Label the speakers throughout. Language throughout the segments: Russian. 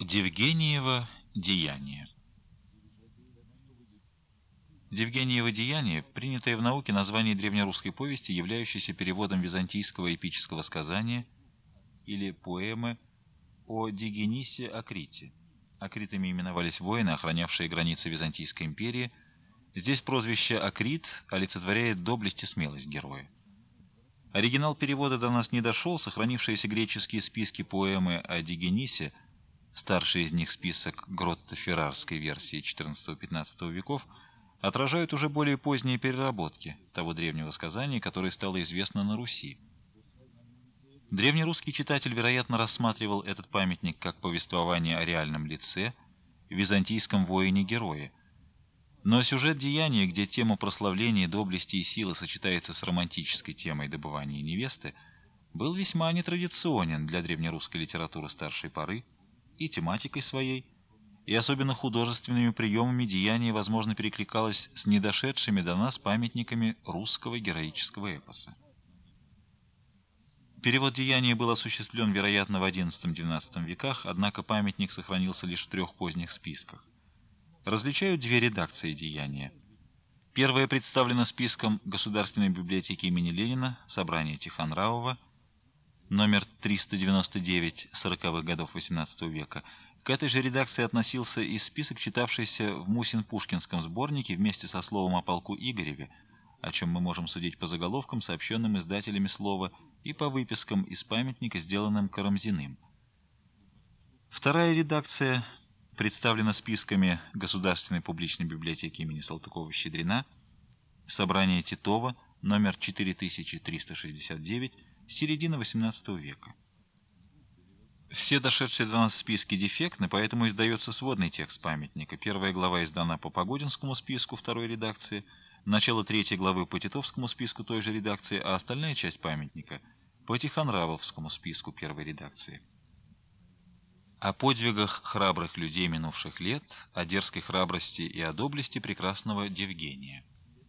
Speaker 1: Девгениево деяние. Девгениево деяние, принятое в науке название древнерусской повести, являющееся переводом византийского эпического сказания или поэмы о Дигенисе Акрите. Акритами именовались воины, охранявшие границы Византийской империи. Здесь прозвище Акрит олицетворяет доблесть и смелость героя. Оригинал перевода до нас не дошел, сохранившиеся греческие списки поэмы о Дигенисе, старший из них список Гротто-Феррарской версии XIV-XV веков, отражают уже более поздние переработки того древнего сказания, которое стало известно на Руси. Древнерусский читатель, вероятно, рассматривал этот памятник как повествование о реальном лице, византийском воине-герое. Но сюжет деяния, где тема прославления, доблести и силы сочетается с романтической темой добывания невесты, был весьма нетрадиционен для древнерусской литературы старшей поры, и тематикой своей, и особенно художественными приемами деяние, возможно, перекликалось с недошедшими до нас памятниками русского героического эпоса. Перевод деяния был осуществлен, вероятно, в XI-XII веках, однако памятник сохранился лишь в 3 поздних списках. Различают 2 редакции деяния. Первая представлена списком Государственной библиотеки имени Ленина, собрание Тихонравова, номер 399 40-х годов XVIII века. К этой же редакции относился и список, читавшийся в Мусин-Пушкинском сборнике вместе со словом о полку Игореве, о чем мы можем судить по заголовкам, сообщенным издателями слова, и по выпискам из памятника, сделанным Карамзиным. Вторая редакция представлена списками Государственной публичной библиотеки имени Салтыкова-Щедрина, собрание Титова, номер 4369, середина XVIII века. Все дошедшие до нас списки дефектны, поэтому издается сводный текст памятника. Первая глава издана по Погодинскому списку второй редакции, начало 3 главы по Титовскому списку той же редакции, а остальная часть памятника по Тихонравовскому списку первой редакции. О подвигах храбрых людей минувших лет, о дерзкой храбрости и о доблести прекрасного Девгения.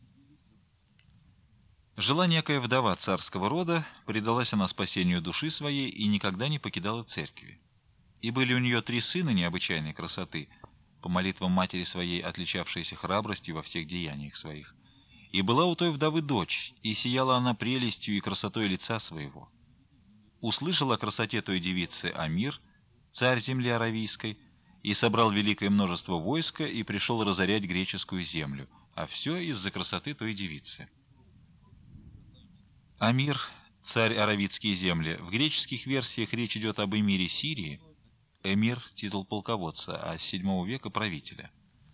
Speaker 1: Жила некая вдова царского рода, предалась она спасению души своей и никогда не покидала церкви. И были у нее 3 сына необычайной красоты, по молитвам матери своей отличавшиеся храбростью во всех деяниях своих. И была у той вдовы дочь, и сияла она прелестью и красотой лица своего. Услышал о красоте той девицы Амир, царь земли Аравийской, и собрал великое множество войска и пришел разорять греческую землю, а все из-за красоты той девицы. Амир, царь Аравийские земли. В греческих версиях речь идет об эмире Сирии. Эмир – титул полководца, а с VII века – правителя.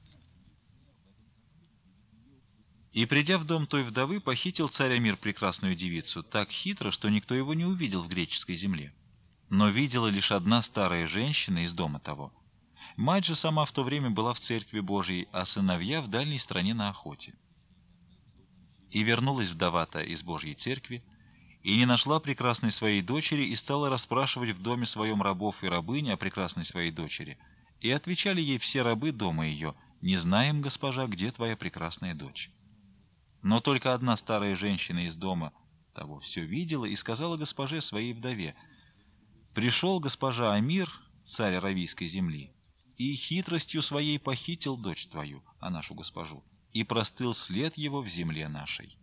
Speaker 1: И, придя в дом той вдовы, похитил царь Амир прекрасную девицу так хитро, что никто его не увидел в греческой земле. Но видела лишь одна старая женщина из дома того. Мать же сама в то время была в церкви Божией, а сыновья в дальней стране на охоте. И вернулась вдова-то из Божьей церкви, и не нашла прекрасной своей дочери, и стала расспрашивать в доме своем рабов и рабынь о прекрасной своей дочери. И отвечали ей все рабы дома ее: «Не знаем, госпожа, где твоя прекрасная дочь». Но только одна старая женщина из дома того все видела и сказала госпоже своей вдове: «Пришел госпожа Амир, царь Аравийской земли, и хитростью своей похитил дочь твою, а нашу госпожу, и простыл след его в земле нашей».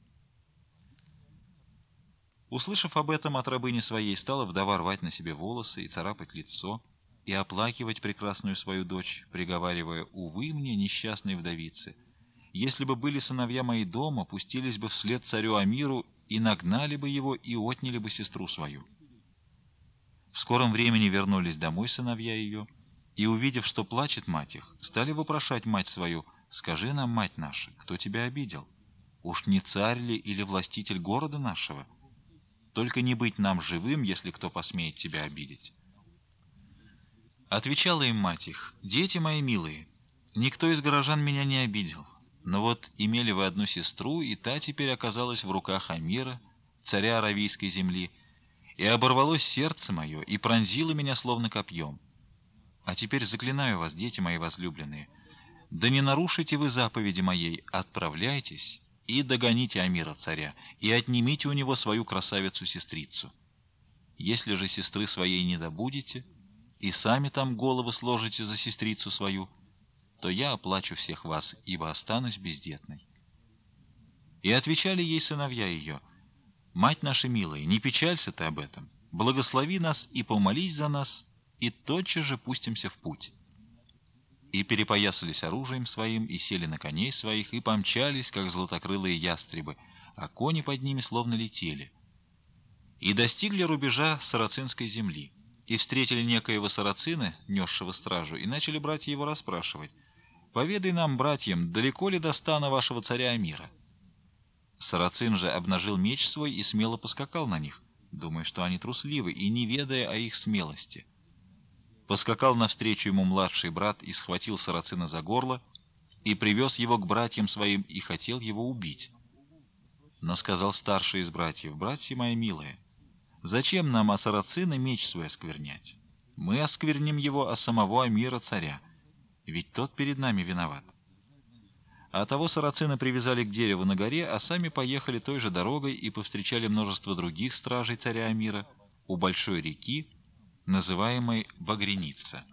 Speaker 1: Услышав об этом от рабыни своей, стала вдова рвать на себе волосы и царапать лицо, и оплакивать прекрасную свою дочь, приговаривая: «Увы мне, несчастной вдовице! Если бы были сыновья мои дома, пустились бы вслед царю Амиру, и нагнали бы его, и отняли бы сестру свою». В скором времени вернулись домой сыновья ее, и, увидев, что плачет мать их, стали вопрошать мать свою: «Скажи нам, мать наша, кто тебя обидел? Уж не царь ли или властитель города нашего? Только не быть нам живым, если кто посмеет тебя обидеть». Отвечала им мать их: «Дети мои милые, никто из горожан меня не обидел, но вот имели вы одну сестру, и та теперь оказалась в руках Амира, царя Аравийской земли, и оборвалось сердце мое, и пронзило меня словно копьем. А теперь заклинаю вас, дети мои возлюбленные, да не нарушите вы заповеди моей, отправляйтесь и догоните Амира царя, и отнимите у него свою красавицу-сестрицу. Если же сестры своей не добудете, и сами там головы сложите за сестрицу свою, то я оплачу всех вас, ибо останусь бездетной». И отвечали ей сыновья ее: «Мать наша милая, не печалься ты об этом, благослови нас и помолись за нас, и тотчас же пустимся в путь». И перепоясались оружием своим, и сели на коней своих, и помчались, как златокрылые ястребы, а кони под ними словно летели. И достигли рубежа сарацинской земли, и встретили некоего сарацина, несшего стражу, и начали братья его расспрашивать: «Поведай нам, братьям, далеко ли до стана вашего царя Амира?» Сарацин же обнажил меч свой и смело поскакал на них, думая, что они трусливы, и не ведая о их смелости. Поскакал навстречу ему младший брат и схватил Сарацина за горло, и привез его к братьям своим, и хотел его убить. Но сказал старший из братьев: «Братья мои милые, зачем нам о Сарацина меч свой осквернять? Мы оскверним его о самого Амира царя, ведь тот перед нами виноват». А того Сарацина привязали к дереву на горе, а сами поехали той же дорогой и повстречали множество других стражей царя Амира у большой реки, называемой Багреница.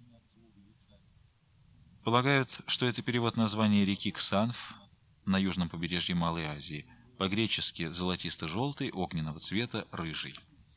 Speaker 1: Полагают, что это перевод названия реки Ксанф на южном побережье Малой Азии, по-гречески золотисто-желтый, огненного цвета, рыжий.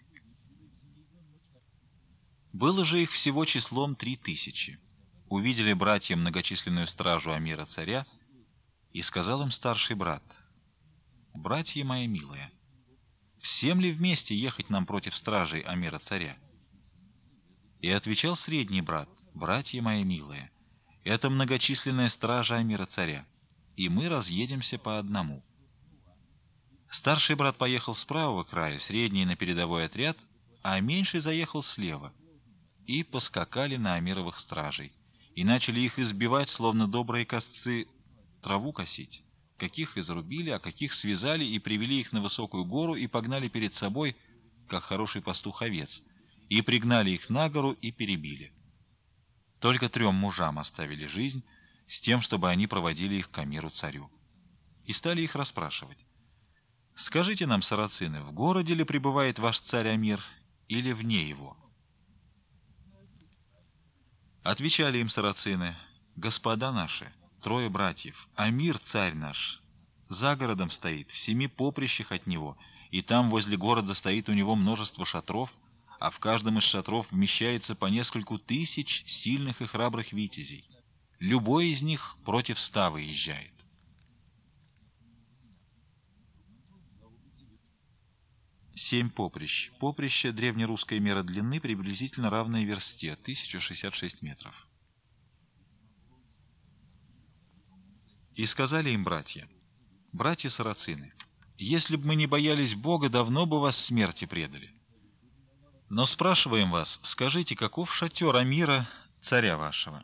Speaker 1: Было же их всего числом 3000. Увидели братья многочисленную стражу Амира царя, и сказал им старший брат: «Братья мои милые, всем ли вместе ехать нам против стражей Амира царя?» И отвечал средний брат: «Братья мои милые, это многочисленная стража Амира царя, и мы разъедемся по одному». Старший брат поехал с правого края, средний на передовой отряд, а меньший заехал слева, и поскакали на Амировых стражей, и начали их избивать, словно добрые косцы траву косить. Каких изрубили, а каких связали и привели их на высокую гору и погнали перед собой, как хороший пастух овец, и пригнали их на гору и перебили. Только 3 мужам оставили жизнь, с тем, чтобы они проводили их к Амиру царю. И стали их расспрашивать: «Скажите нам, сарацины, в городе ли пребывает ваш царь Амир или вне его?» Отвечали им сарацины: «Господа наши, 3 братьев, Амир царь наш за городом стоит, в 7 поприщах от него, и там возле города стоит у него множество шатров, а в каждом из шатров вмещается по нескольку тысяч сильных и храбрых витязей. Любой из них против 100 выезжает». Семь поприщ. Поприще — древнерусская мера длины, приблизительно равная версте, 1066 метров. И сказали им братья: «Братья сарацины, если бы мы не боялись Бога, давно бы вас смерти предали. Но спрашиваем вас, скажите, каков шатер Амира, царя вашего?»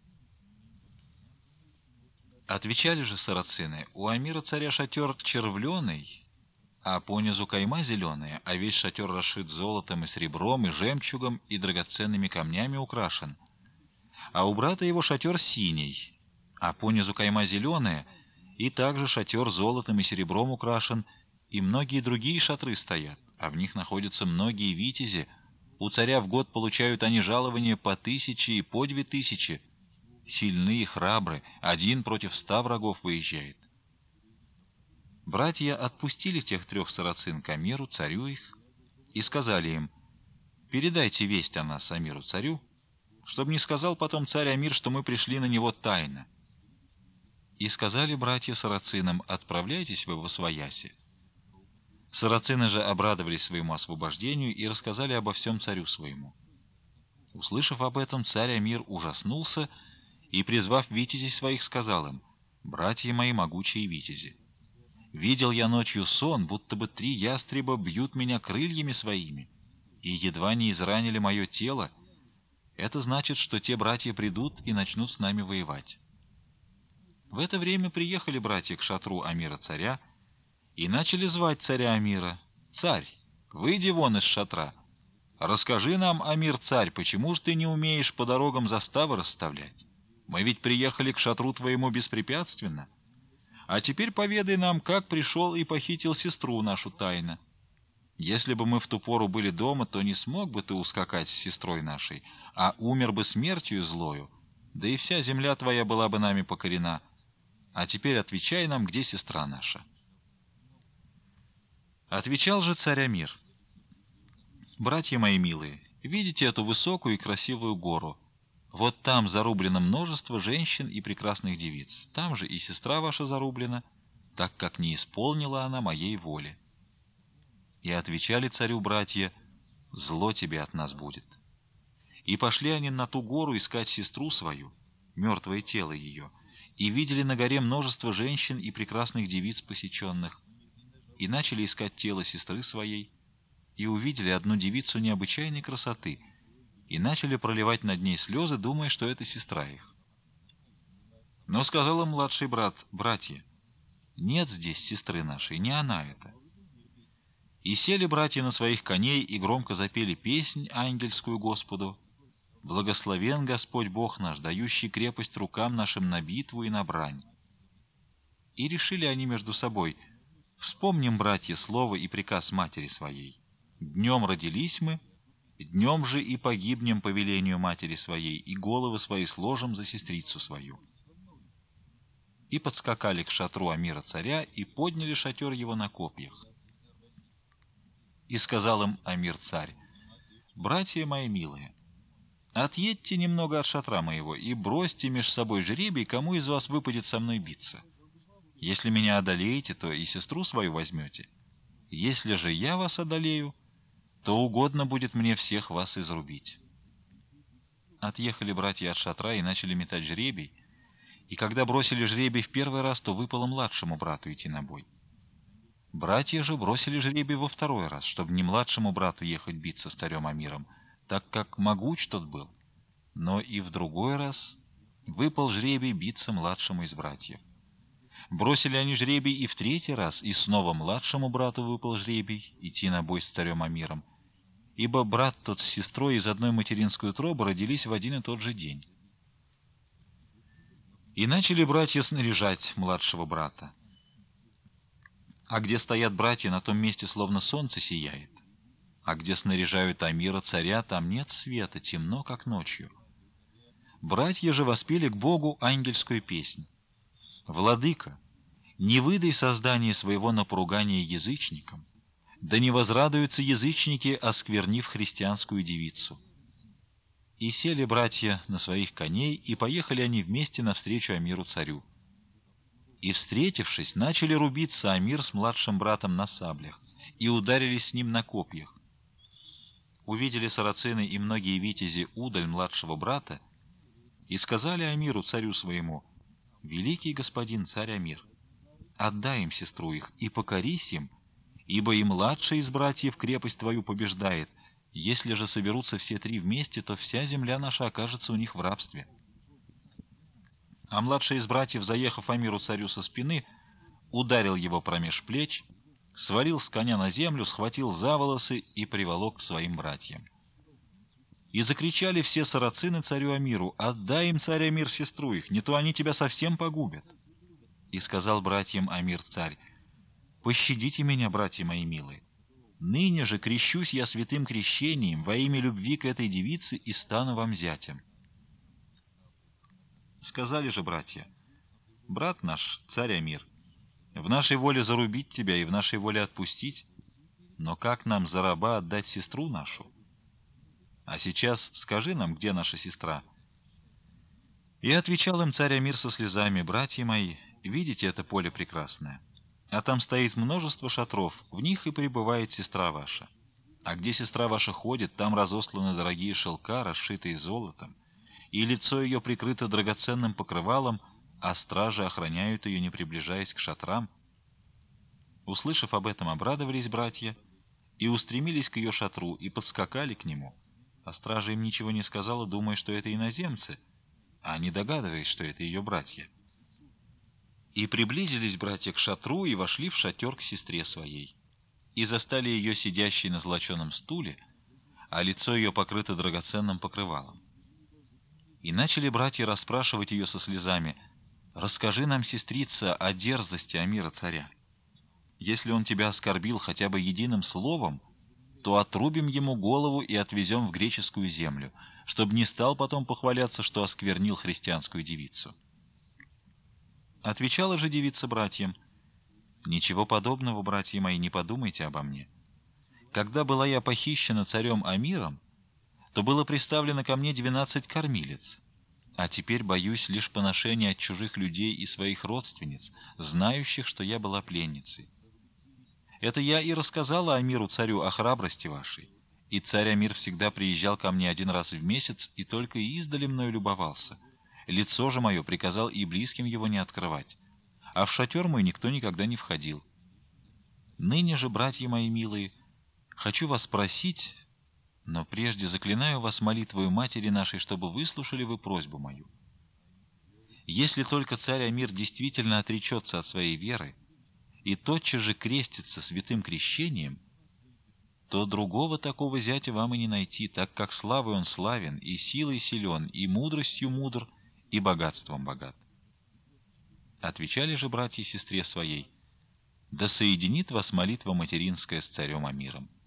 Speaker 1: Отвечали же сарацины: «У Амира царя шатер червленый, а понизу кайма зеленая, а весь шатер расшит золотом и серебром, и жемчугом, и драгоценными камнями украшен. А у брата его шатер синий, а понизу кайма зеленая, и также шатер золотом и серебром украшен, и многие другие шатры стоят, а в них находятся многие витязи. У царя в год получают они жалования по 1000 и по 2000. Сильны и храбры, один против 100 врагов выезжает». Братья отпустили тех 3 сарацин к Амиру, царю их, и сказали им: «Передайте весть о нас Амиру царю, чтобы не сказал потом царь Амир, что мы пришли на него тайно». И сказали братья сарацинам: «Отправляйтесь вы восвояси». Сарацины же обрадовались своему освобождению и рассказали обо всем царю своему. Услышав об этом, царь Амир ужаснулся и, призвав витязей своих, сказал им: «Братья мои могучие витязи, видел я ночью сон, будто бы 3 ястреба бьют меня крыльями своими, и едва не изранили мое тело. Это значит, что те братья придут и начнут с нами воевать». В это время приехали братья к шатру Амира царя и начали звать царя Амира: «Царь, выйди вон из шатра. Расскажи нам, Амир царь, почему ж ты не умеешь по дорогам заставы расставлять? Мы ведь приехали к шатру твоему беспрепятственно. А теперь поведай нам, как пришел и похитил сестру нашу тайно». Если бы мы в ту пору были дома, то не смог бы ты ускакать с сестрой нашей, а умер бы смертью злою, да и вся земля твоя была бы нами покорена. А теперь отвечай нам, где сестра наша». Отвечал же царь Амир: «Братья мои милые, видите эту высокую и красивую гору? Вот там зарублено множество женщин и прекрасных девиц. Там же и сестра ваша зарублена, так как не исполнила она моей воли». И отвечали царю братья: «Зло тебе от нас будет». И пошли они на ту гору искать сестру свою, мертвое тело ее, и видели на горе множество женщин и прекрасных девиц посеченных, и начали искать тело сестры своей, и увидели одну девицу необычайной красоты, и начали проливать над ней слезы, думая, что это сестра их. Но сказал им младший брат: «Братья, нет здесь сестры нашей, не она это». И сели братья на своих коней и громко запели песнь ангельскую Господу: «Благословен Господь Бог наш, дающий крепость рукам нашим на битву и на брань». И решили они между собой: «Вспомним, братья, слово и приказ матери своей. Днем родились мы, днем же и погибнем по велению матери своей, и головы свои сложим за сестрицу свою». И подскакали к шатру Амира царя и подняли шатер его на копьях. И сказал им Амир царь: «Братья мои милые, отъедьте немного от шатра моего и бросьте меж собой жребий, кому из вас выпадет со мной биться. Если меня одолеете, то и сестру свою возьмете. Если же я вас одолею, то угодно будет мне всех вас изрубить». Отъехали братья от шатра и начали метать жребий, и когда бросили жребий в первый раз, то выпало младшему брату идти на бой. Братья же бросили жребий во второй раз, чтобы не младшему брату ехать биться с царем Амиром, так как могуч тот был. Но и в другой раз выпал жребий биться младшему из братьев. Бросили они жребий и в третий раз, и снова младшему брату выпал жребий идти на бой с царем Амиром, ибо брат тот с сестрой из одной материнской утробы родились в один и тот же день. И начали братья снаряжать младшего брата. А где стоят братья, на том месте словно солнце сияет. А где снаряжают Амира царя, там нет света, темно, как ночью. Братья же воспели к Богу ангельскую песнь: «Владыка, не выдай создание своего на поругание язычникам, да не возрадуются язычники, осквернив христианскую девицу». И сели братья на своих коней, и поехали они вместе навстречу Амиру царю. И, встретившись, начали рубиться Амир с младшим братом на саблях, и ударились с ним на копьях. Увидели сарацины и многие витязи удаль младшего брата, и сказали Амиру, царю своему: «Великий господин царь Амир, отдай им сестру их и покорись им, ибо и младший из братьев крепость твою побеждает. Если же соберутся все три вместе, то вся земля наша окажется у них в рабстве». А младший из братьев, заехав Амиру царю со спины, ударил его промеж плеч, свалил с коня на землю, схватил за волосы и приволок к своим братьям. И закричали все сарацины царю Амиру: «Отдай им, царь Амир, сестру их, не то они тебя совсем погубят». И сказал братьям Амир царь: «Пощадите меня, братья мои милые. Ныне же крещусь я святым крещением во имя любви к этой девице и стану вам зятем». Сказали же братья: «Брат наш, царь Амир, в нашей воле зарубить тебя и в нашей воле отпустить, но как нам за раба отдать сестру нашу? А сейчас скажи нам, где наша сестра». И отвечал им царь Амир со слезами: «Братья мои, видите это поле прекрасное? А там стоит множество шатров, в них и пребывает сестра ваша. А где сестра ваша ходит, там разосланы дорогие шелка, расшитые золотом, и лицо ее прикрыто драгоценным покрывалом, а стражи охраняют ее, не приближаясь к шатрам». Услышав об этом, обрадовались братья и устремились к ее шатру, и подскакали к нему. А стража им ничего не сказала, думая, что это иноземцы, а не догадываясь, что это ее братья. И приблизились братья к шатру и вошли в шатер к сестре своей, и застали ее сидящей на золоченом стуле, а лицо ее покрыто драгоценным покрывалом. И начали братья расспрашивать ее со слезами: «Расскажи нам, сестрица, о дерзости Амира царя. Если он тебя оскорбил хотя бы единым словом, то отрубим ему голову и отвезем в греческую землю, чтобы не стал потом похваляться, что осквернил христианскую девицу». Отвечала же девица братьям: «Ничего подобного, братья мои, не подумайте обо мне. Когда была я похищена царем Амиром, то было приставлено ко мне 12 кормилец, а теперь боюсь лишь поношения от чужих людей и своих родственниц, знающих, что я была пленницей. Это я и рассказала Амиру царю о храбрости вашей, и царь Амир всегда приезжал ко мне 1 раз в месяц и только издали мною любовался. Лицо же мое приказал и близким его не открывать, а в шатер мой никто никогда не входил. Ныне же, братья мои милые, хочу вас просить, но прежде заклинаю вас молитвою матери нашей, чтобы выслушали вы просьбу мою. Если только царь Амир действительно отречется от своей веры и тотчас же крестится святым крещением, то другого такого зятя вам и не найти, так как славой он славен, и силой силен, и мудростью мудр, и богатством богат». Отвечали же братья сестре своей: «Да соединит вас молитва материнская с царем Амиром».